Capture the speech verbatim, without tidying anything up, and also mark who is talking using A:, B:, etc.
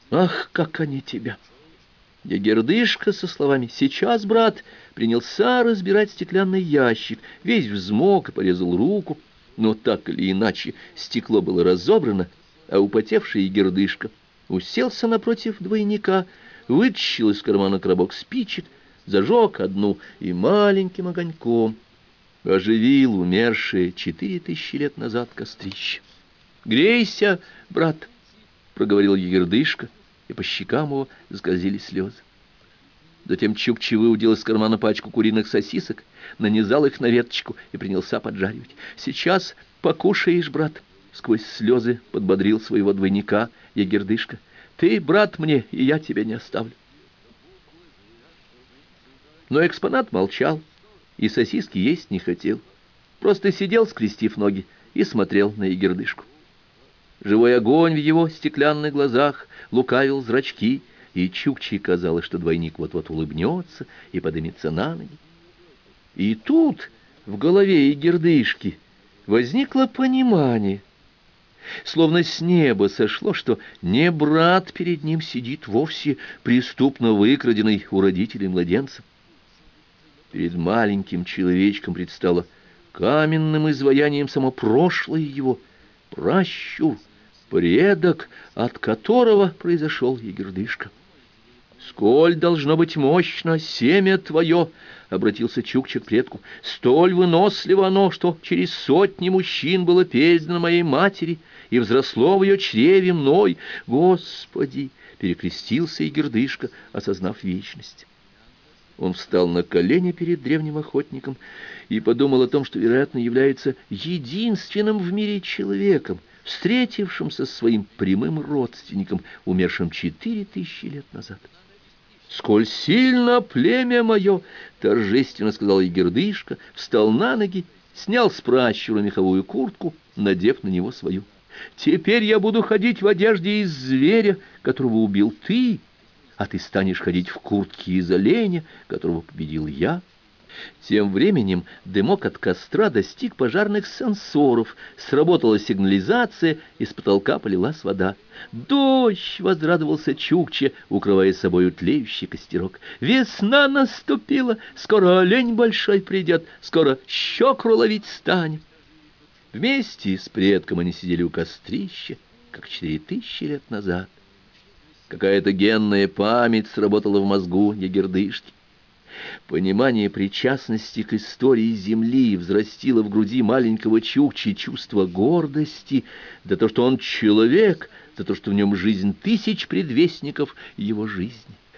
A: Ах, как они тебя!» Ягердышка со словами «Сейчас, брат!» принялся разбирать стеклянный ящик, весь взмок и порезал руку, но так или иначе стекло было разобрано, а употевший Ягердышка уселся напротив двойника, вытащил из кармана коробок спичек, зажег одну и маленьким огоньком оживил умершее четыре тысячи лет назад кострище. «Грейся, брат!» — проговорил Ягердышка, и по щекам его заскользили слезы. Затем Чукчи выудил из кармана пачку куриных сосисок, нанизал их на веточку и принялся поджаривать. «Сейчас покушаешь, брат!» — сквозь слезы подбодрил своего двойника Ягердышка. «Ты, брат, мне, и я тебя не оставлю». Но экспонат молчал и сосиски есть не хотел. Просто сидел, скрестив ноги, и смотрел на Ягердышку. Живой огонь в его стеклянных глазах лукавил зрачки, и Чукчи казалось, что двойник вот-вот улыбнется и подымется на ноги. И тут в голове Ягердышки возникло понимание, словно с неба сошло, что не брат перед ним сидит вовсе преступно выкраденный у родителей младенцем. Перед маленьким человечком предстало каменным изваянием само прошлое его, пращур, предок, от которого произошел Ягердышка. «Сколь должно быть мощно семя твое!» — обратился Чукча к предку. «Столь выносливо оно, что через сотни мужчин было передано моей матери и взросло в ее чреве мной. Господи!» — перекрестился Ягердышка, осознав вечность. Он встал на колени перед древним охотником и подумал о том, что, вероятно, является единственным в мире человеком, встретившимся со своим прямым родственником, умершим четыре тысячи лет назад. «Сколь сильно племя мое!» — торжественно сказал Ягердышка, встал на ноги, снял с пращура меховую куртку, надев на него свою. «Теперь я буду ходить в одежде из зверя, которого убил ты, а ты станешь ходить в куртке из оленя, которого победил я». Тем временем дымок от костра достиг пожарных сенсоров, сработала сигнализация, и с потолка полилась вода. «Дождь!» — возрадовался Чукча, укрывая собою тлеющий костерок. «Весна наступила, скоро олень большой придет, скоро щекру ловить станем». Вместе с предком они сидели у кострища, как четыре тысячи лет назад. Какая-то генная память сработала в мозгу Ягердышки. Понимание причастности к истории Земли взрастило в груди маленького Чукчи чувство гордости за то, что он человек, за то, что в нем жизнь тысяч предвестников его жизни.